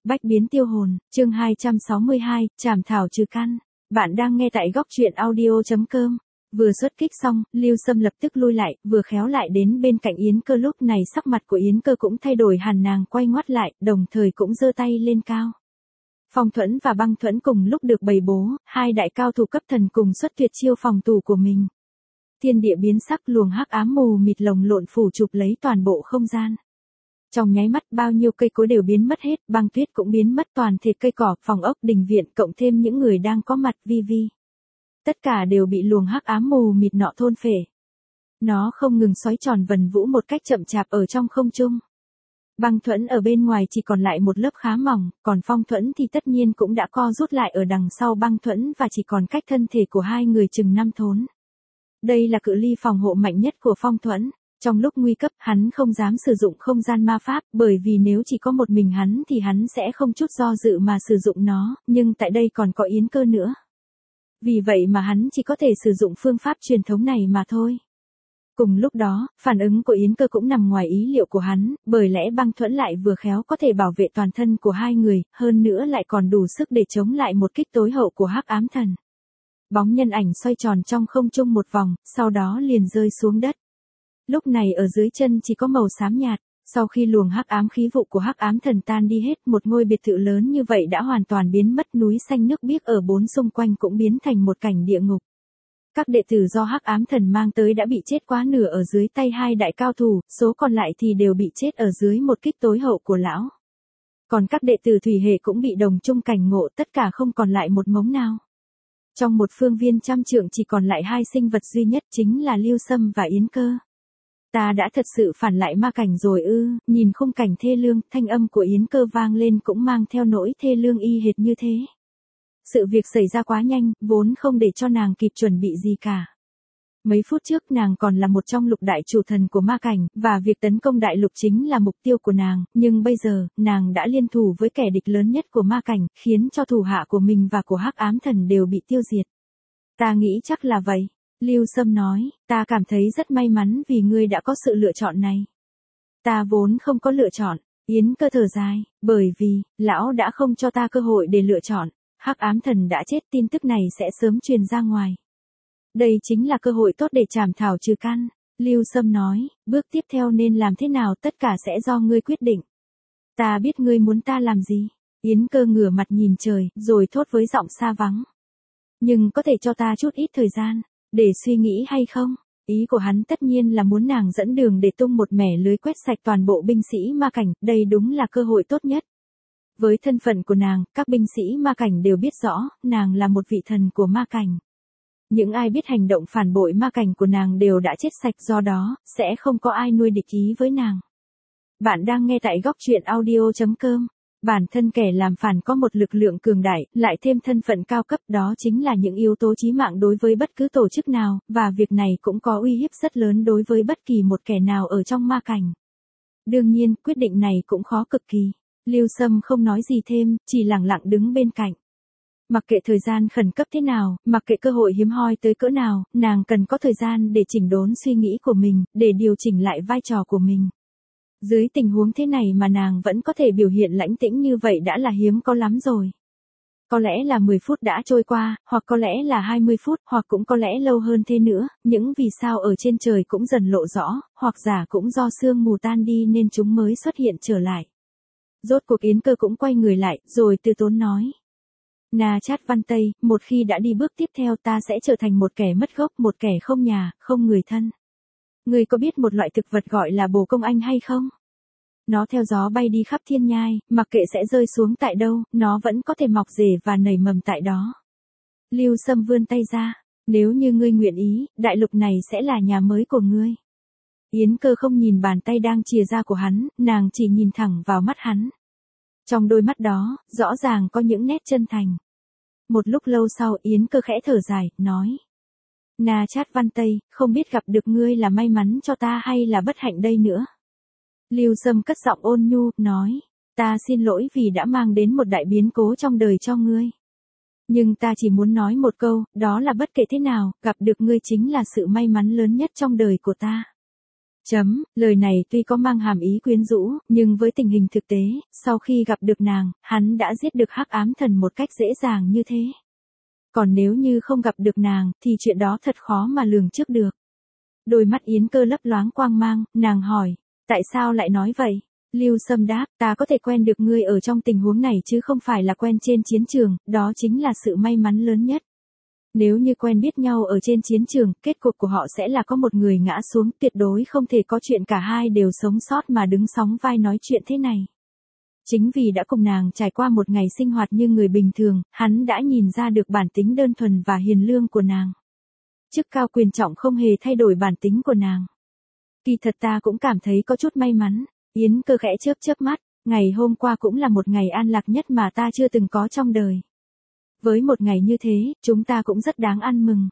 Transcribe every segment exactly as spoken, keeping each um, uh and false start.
Bách biến tiêu hồn, chương hai trăm sáu mươi hai, trảm thảo trừ căn. Bạn đang nghe tại góc truyện audio chấm com. Vừa xuất kích xong, Lưu Sâm lập tức lui lại, vừa khéo lại đến bên cạnh Yến Cơ, lúc này sắc mặt của Yến Cơ cũng thay đổi hẳn, nàng quay ngoắt lại, đồng thời cũng giơ tay lên cao. Phong Thuẫn và Băng Thuẫn cùng lúc được bày bố, hai đại cao thủ cấp thần cùng xuất tuyệt chiêu phòng thủ của mình. Thiên địa biến sắc, luồng hắc ám mù mịt lồng lộn phủ chụp lấy toàn bộ không gian. Trong nháy mắt bao nhiêu cây cối đều biến mất hết, băng tuyết cũng biến mất, toàn thể cây cỏ, phòng ốc, đình viện, cộng thêm những người đang có mặt vi vi. Tất cả đều bị luồng hắc ám mù mịt nọ thôn phệ. Nó không ngừng xoáy tròn vần vũ một cách chậm chạp ở trong không trung. Băng Thuẫn ở bên ngoài chỉ còn lại một lớp khá mỏng, còn Phong Thuẫn thì tất nhiên cũng đã co rút lại ở đằng sau Băng Thuẫn và chỉ còn cách thân thể của hai người chừng năm thốn. Đây là cự ly phòng hộ mạnh nhất của Phong Thuẫn. Trong lúc nguy cấp, hắn không dám sử dụng không gian ma pháp, bởi vì nếu chỉ có một mình hắn thì hắn sẽ không chút do dự mà sử dụng nó, nhưng tại đây còn có Yến Cơ nữa. Vì vậy mà hắn chỉ có thể sử dụng phương pháp truyền thống này mà thôi. Cùng lúc đó, phản ứng của Yến Cơ cũng nằm ngoài ý liệu của hắn, bởi lẽ Băng Thuẫn lại vừa khéo có thể bảo vệ toàn thân của hai người, hơn nữa lại còn đủ sức để chống lại một kích tối hậu của hắc ám thần. Bóng nhân ảnh xoay tròn trong không trung một vòng, sau đó liền rơi xuống đất. Lúc này ở dưới chân chỉ có màu xám nhạt, sau khi luồng hắc ám khí vụ của hắc ám thần tan đi hết, một ngôi biệt thự lớn như vậy đã hoàn toàn biến mất, núi xanh nước biếc ở bốn xung quanh cũng biến thành một cảnh địa ngục. Các đệ tử do hắc ám thần mang tới đã bị chết quá nửa ở dưới tay hai đại cao thủ, số còn lại thì đều bị chết ở dưới một kích tối hậu của lão. Còn các đệ tử thủy hệ cũng bị đồng chung cảnh ngộ, tất cả không còn lại một mống nào. Trong một phương viên trăm trượng chỉ còn lại hai sinh vật duy nhất, chính là Lưu Sâm và Yến Cơ. Ta đã thật sự phản lại ma cảnh rồi ư? Nhìn khung cảnh thê lương, thanh âm của Yến Cơ vang lên cũng mang theo nỗi thê lương y hệt như thế. Sự việc xảy ra quá nhanh, vốn không để cho nàng kịp chuẩn bị gì cả. Mấy phút trước nàng còn là một trong lục đại chủ thần của ma cảnh, và việc tấn công đại lục chính là mục tiêu của nàng, nhưng bây giờ, nàng đã liên thủ với kẻ địch lớn nhất của ma cảnh, khiến cho thủ hạ của mình và của hắc ám thần đều bị tiêu diệt. Ta nghĩ chắc là vậy. Lưu Sâm nói, ta cảm thấy rất may mắn vì ngươi đã có sự lựa chọn này. Ta vốn không có lựa chọn. Yến Cơ thở dài, bởi vì, lão đã không cho ta cơ hội để lựa chọn. Hắc ám thần đã chết, tin tức này sẽ sớm truyền ra ngoài. Đây chính là cơ hội tốt để trảm thảo trừ căn. Lưu Sâm nói, bước tiếp theo nên làm thế nào tất cả sẽ do ngươi quyết định. Ta biết ngươi muốn ta làm gì. Yến Cơ ngửa mặt nhìn trời, rồi thốt với giọng xa vắng. Nhưng có thể cho ta chút ít thời gian, để suy nghĩ hay không? Ý của hắn tất nhiên là muốn nàng dẫn đường để tung một mẻ lưới quét sạch toàn bộ binh sĩ ma cảnh, đây đúng là cơ hội tốt nhất. Với thân phận của nàng, các binh sĩ ma cảnh đều biết rõ, nàng là một vị thần của ma cảnh. Những ai biết hành động phản bội ma cảnh của nàng đều đã chết sạch, do đó, sẽ không có ai nuôi địch ý với nàng. Bạn đang nghe tại góc truyện audio chấm com. Bản thân kẻ làm phản có một lực lượng cường đại, lại thêm thân phận cao cấp, đó chính là những yếu tố chí mạng đối với bất cứ tổ chức nào, và việc này cũng có uy hiếp rất lớn đối với bất kỳ một kẻ nào ở trong ma cảnh. Đương nhiên, quyết định này cũng khó cực kỳ. Lưu Sâm không nói gì thêm, chỉ lặng lặng đứng bên cạnh. Mặc kệ thời gian khẩn cấp thế nào, mặc kệ cơ hội hiếm hoi tới cỡ nào, nàng cần có thời gian để chỉnh đốn suy nghĩ của mình, để điều chỉnh lại vai trò của mình. Dưới tình huống thế này mà nàng vẫn có thể biểu hiện lãnh tĩnh như vậy đã là hiếm có lắm rồi. Có lẽ là mười phút đã trôi qua, hoặc có lẽ là hai mươi phút, hoặc cũng có lẽ lâu hơn thế nữa, những vì sao ở trên trời cũng dần lộ rõ, hoặc giả cũng do sương mù tan đi nên chúng mới xuất hiện trở lại. Rốt cuộc Yến Cơ cũng quay người lại, rồi từ tốn nói. Na Chát Văn Tây, một khi đã đi bước tiếp theo ta sẽ trở thành một kẻ mất gốc, một kẻ không nhà, không người thân. Ngươi có biết một loại thực vật gọi là bồ công anh hay không? Nó theo gió bay đi khắp thiên nhai, mặc kệ sẽ rơi xuống tại đâu, nó vẫn có thể mọc rễ và nảy mầm tại đó. Lưu Sâm vươn tay ra, nếu như ngươi nguyện ý, đại lục này sẽ là nhà mới của ngươi. Yến Cơ không nhìn bàn tay đang chìa ra của hắn, nàng chỉ nhìn thẳng vào mắt hắn. Trong đôi mắt đó, rõ ràng có những nét chân thành. Một lúc lâu sau, Yến Cơ khẽ thở dài, nói. Na Chát Văn Tây, không biết gặp được ngươi là may mắn cho ta hay là bất hạnh đây nữa. Lưu Sâm cất giọng ôn nhu, nói. Ta xin lỗi vì đã mang đến một đại biến cố trong đời cho ngươi. Nhưng ta chỉ muốn nói một câu, đó là bất kể thế nào, gặp được ngươi chính là sự may mắn lớn nhất trong đời của ta. Chấm, lời này tuy có mang hàm ý quyến rũ, nhưng với tình hình thực tế, sau khi gặp được nàng, hắn đã giết được hắc ám thần một cách dễ dàng như thế. Còn nếu như không gặp được nàng, thì chuyện đó thật khó mà lường trước được. Đôi mắt Yến Cơ lấp loáng quang mang, nàng hỏi, tại sao lại nói vậy? Lưu Sâm đáp, ta có thể quen được ngươi ở trong tình huống này chứ không phải là quen trên chiến trường, đó chính là sự may mắn lớn nhất. Nếu như quen biết nhau ở trên chiến trường, kết cục của họ sẽ là có một người ngã xuống, tuyệt đối không thể có chuyện cả hai đều sống sót mà đứng sóng vai nói chuyện thế này. Chính vì đã cùng nàng trải qua một ngày sinh hoạt như người bình thường, hắn đã nhìn ra được bản tính đơn thuần và hiền lương của nàng. Chức cao quyền trọng không hề thay đổi bản tính của nàng. Kỳ thật ta cũng cảm thấy có chút may mắn. Yến Cơ khẽ chớp chớp mắt, ngày hôm qua cũng là một ngày an lạc nhất mà ta chưa từng có trong đời. Với một ngày như thế, chúng ta cũng rất đáng ăn mừng.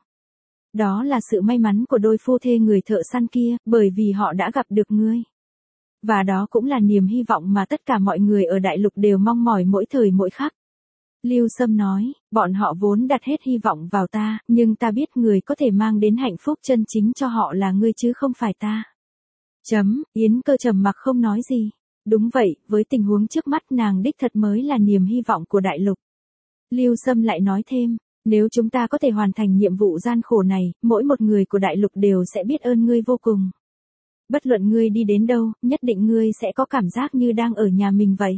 Đó là sự may mắn của đôi phu thê người thợ săn kia, bởi vì họ đã gặp được ngươi. Và đó cũng là niềm hy vọng mà tất cả mọi người ở đại lục đều mong mỏi mỗi thời mỗi khắc. Lưu Sâm nói, bọn họ vốn đặt hết hy vọng vào ta, nhưng ta biết người có thể mang đến hạnh phúc chân chính cho họ là ngươi chứ không phải ta. Chấm, Yến Cơ trầm mặc không nói gì. Đúng vậy, với tình huống trước mắt nàng đích thật mới là niềm hy vọng của đại lục. Lưu Sâm lại nói thêm, nếu chúng ta có thể hoàn thành nhiệm vụ gian khổ này, mỗi một người của đại lục đều sẽ biết ơn ngươi vô cùng. Bất luận ngươi đi đến đâu, nhất định ngươi sẽ có cảm giác như đang ở nhà mình vậy.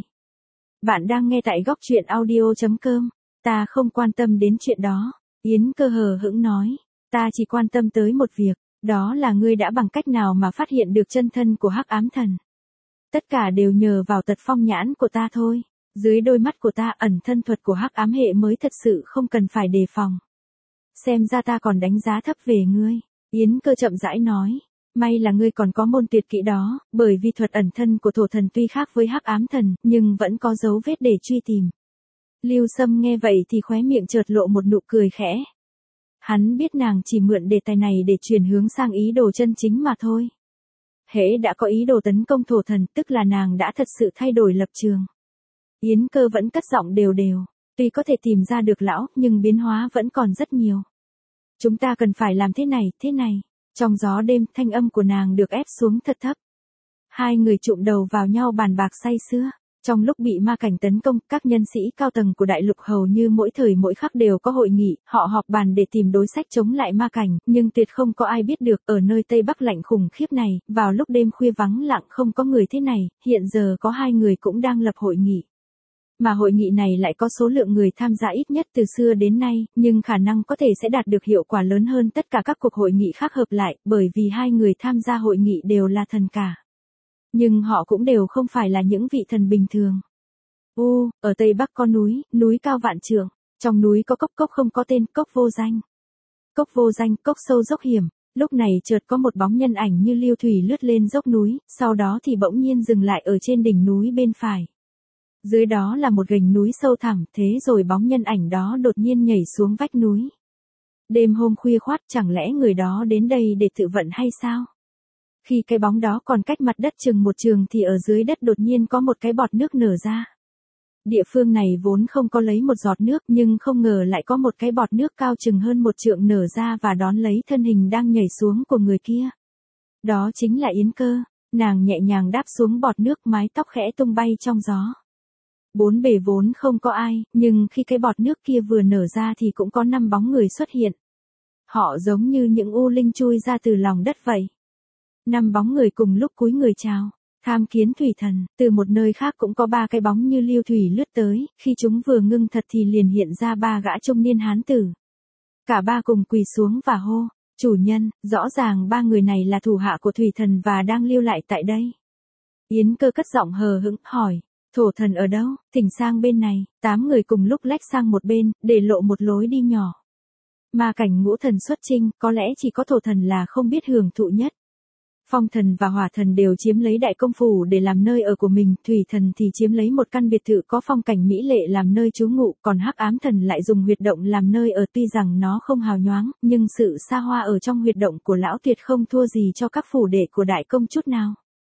Bạn đang nghe tại góc truyện audio chấm com. Ta không quan tâm đến chuyện đó. Yến Cơ hờ hững nói. Ta chỉ quan tâm tới một việc. Đó là ngươi đã bằng cách nào mà phát hiện được chân thân của hắc ám thần. Tất cả đều nhờ vào tật phong nhãn của ta thôi. Dưới đôi mắt của ta ẩn thân thuật của hắc ám hệ mới thật sự không cần phải đề phòng. Xem ra ta còn đánh giá thấp về ngươi. Yến Cơ chậm rãi nói. May là ngươi còn có môn tuyệt kỹ đó, bởi vì thuật ẩn thân của thổ thần tuy khác với hắc ám thần, nhưng vẫn có dấu vết để truy tìm. Lưu Sâm nghe vậy thì khóe miệng chợt lộ một nụ cười khẽ. Hắn biết nàng chỉ mượn đề tài này để chuyển hướng sang ý đồ chân chính mà thôi. Hễ đã có ý đồ tấn công thổ thần, tức là nàng đã thật sự thay đổi lập trường. Yến Cơ vẫn cất giọng đều đều, tuy có thể tìm ra được lão, nhưng biến hóa vẫn còn rất nhiều. Chúng ta cần phải làm thế này, thế này. Trong gió đêm, thanh âm của nàng được ép xuống thật thấp. Hai người chụm đầu vào nhau bàn bạc say sưa. Trong lúc bị ma cảnh tấn công, các nhân sĩ cao tầng của đại lục hầu như mỗi thời mỗi khắc đều có hội nghị, họ họp bàn để tìm đối sách chống lại ma cảnh, nhưng tuyệt không có ai biết được, ở nơi Tây Bắc lạnh khủng khiếp này, vào lúc đêm khuya vắng lặng không có người thế này, hiện giờ có hai người cũng đang lập hội nghị. Mà hội nghị này lại có số lượng người tham gia ít nhất từ xưa đến nay, nhưng khả năng có thể sẽ đạt được hiệu quả lớn hơn tất cả các cuộc hội nghị khác hợp lại, bởi vì hai người tham gia hội nghị đều là thần cả. Nhưng họ cũng đều không phải là những vị thần bình thường. U, ở Tây Bắc có núi, núi cao vạn trượng, trong núi có cốc cốc không có tên, cốc vô danh. Cốc vô danh, cốc sâu dốc hiểm, lúc này chợt có một bóng nhân ảnh như lưu thủy lướt lên dốc núi, sau đó thì bỗng nhiên dừng lại ở trên đỉnh núi bên phải. Dưới đó là một gành núi sâu thẳm, thế rồi bóng nhân ảnh đó đột nhiên nhảy xuống vách núi. Đêm hôm khuya khoắt, chẳng lẽ người đó đến đây để tự vận hay sao? Khi cái bóng đó còn cách mặt đất chừng một trường thì ở dưới đất đột nhiên có một cái bọt nước nở ra. Địa phương này vốn không có lấy một giọt nước, nhưng không ngờ lại có một cái bọt nước cao chừng hơn một trượng nở ra và đón lấy thân hình đang nhảy xuống của người kia. Đó chính là Yến Cơ, nàng nhẹ nhàng đáp xuống bọt nước, mái tóc khẽ tung bay trong gió. Bốn bề vốn không có ai, nhưng khi cái bọt nước kia vừa nở ra thì cũng có năm bóng người xuất hiện. Họ giống như những u linh chui ra từ lòng đất vậy. Năm bóng người cùng lúc cúi người chào, tham kiến thủy thần, từ một nơi khác cũng có ba cái bóng như lưu thủy lướt tới, khi chúng vừa ngưng thật thì liền hiện ra ba gã trung niên hán tử. Cả ba cùng quỳ xuống và hô, chủ nhân, rõ ràng ba người này là thủ hạ của thủy thần và đang lưu lại tại đây. Yến Cơ cất giọng hờ hững, hỏi, thổ thần ở đâu, thỉnh sang bên này, tám người cùng lúc lách sang một bên, để lộ một lối đi nhỏ. Ma cảnh ngũ thần xuất chinh, có lẽ chỉ có thổ thần là không biết hưởng thụ nhất. Phong thần và hỏa thần đều chiếm lấy đại công phủ để làm nơi ở của mình, thủy thần thì chiếm lấy một căn biệt thự có phong cảnh mỹ lệ làm nơi trú ngụ, còn hắc ám thần lại dùng huyệt động làm nơi ở, tuy rằng nó không hào nhoáng, nhưng sự xa hoa ở trong huyệt động của lão tuyệt không thua gì cho các phủ đệ của đại công chút nào.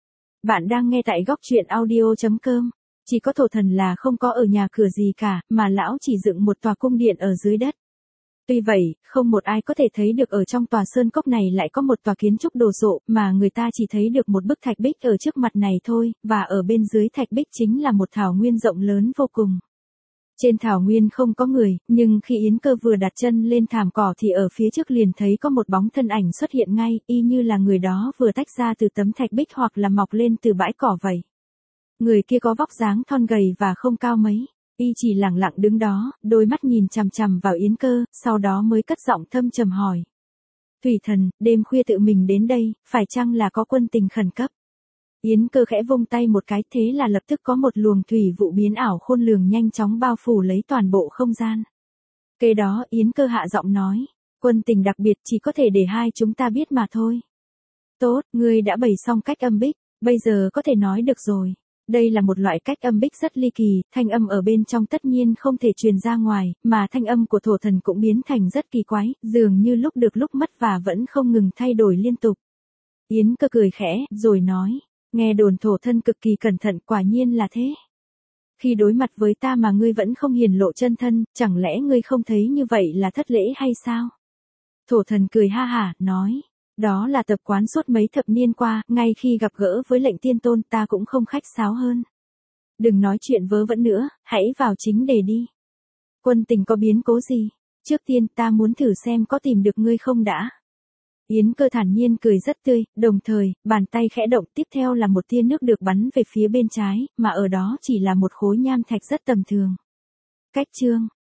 Bạn đang nghe tại góc truyện audio chấm com. Chỉ có thổ thần là không có ở nhà cửa gì cả, mà lão chỉ dựng một tòa cung điện ở dưới đất. Tuy vậy, không một ai có thể thấy được ở trong tòa sơn cốc này lại có một tòa kiến trúc đồ sộ, mà người ta chỉ thấy được một bức thạch bích ở trước mặt này thôi, và ở bên dưới thạch bích chính là một thảo nguyên rộng lớn vô cùng. Trên thảo nguyên không có người, nhưng khi Yến Cơ vừa đặt chân lên thảm cỏ thì ở phía trước liền thấy có một bóng thân ảnh xuất hiện ngay, y như là người đó vừa tách ra từ tấm thạch bích hoặc là mọc lên từ bãi cỏ vậy. Người kia có vóc dáng thon gầy và không cao mấy. Y chỉ lặng lặng đứng đó, đôi mắt nhìn chằm chằm vào Yến Cơ, sau đó mới cất giọng thâm trầm hỏi. Thủy thần, đêm khuya tự mình đến đây, phải chăng là có quân tình khẩn cấp? Yến Cơ khẽ vung tay một cái, thế là lập tức có một luồng thủy vụ biến ảo khôn lường nhanh chóng bao phủ lấy toàn bộ không gian. Kế đó Yến Cơ hạ giọng nói, quân tình đặc biệt chỉ có thể để hai chúng ta biết mà thôi. Tốt, ngươi đã bày xong cách âm bích, bây giờ có thể nói được rồi. Đây là một loại cách âm bích rất ly kỳ, thanh âm ở bên trong tất nhiên không thể truyền ra ngoài, mà thanh âm của thổ thần cũng biến thành rất kỳ quái, dường như lúc được lúc mất và vẫn không ngừng thay đổi liên tục. Yến Cơ cười khẽ, rồi nói, nghe đồn thổ thân cực kỳ cẩn thận, quả nhiên là thế. Khi đối mặt với ta mà ngươi vẫn không hiển lộ chân thân, chẳng lẽ ngươi không thấy như vậy là thất lễ hay sao? Thổ thần cười ha hả, nói. Đó là tập quán suốt mấy thập niên qua, ngay khi gặp gỡ với lệnh tiên tôn ta cũng không khách sáo hơn. Đừng nói chuyện vớ vẩn nữa, hãy vào chính đề đi. Quân tình có biến cố gì? Trước tiên ta muốn thử xem có tìm được ngươi không đã. Yến Cơ thản nhiên cười rất tươi, đồng thời, bàn tay khẽ động, tiếp theo là một tia nước được bắn về phía bên trái, mà ở đó chỉ là một khối nham thạch rất tầm thường. Cách chương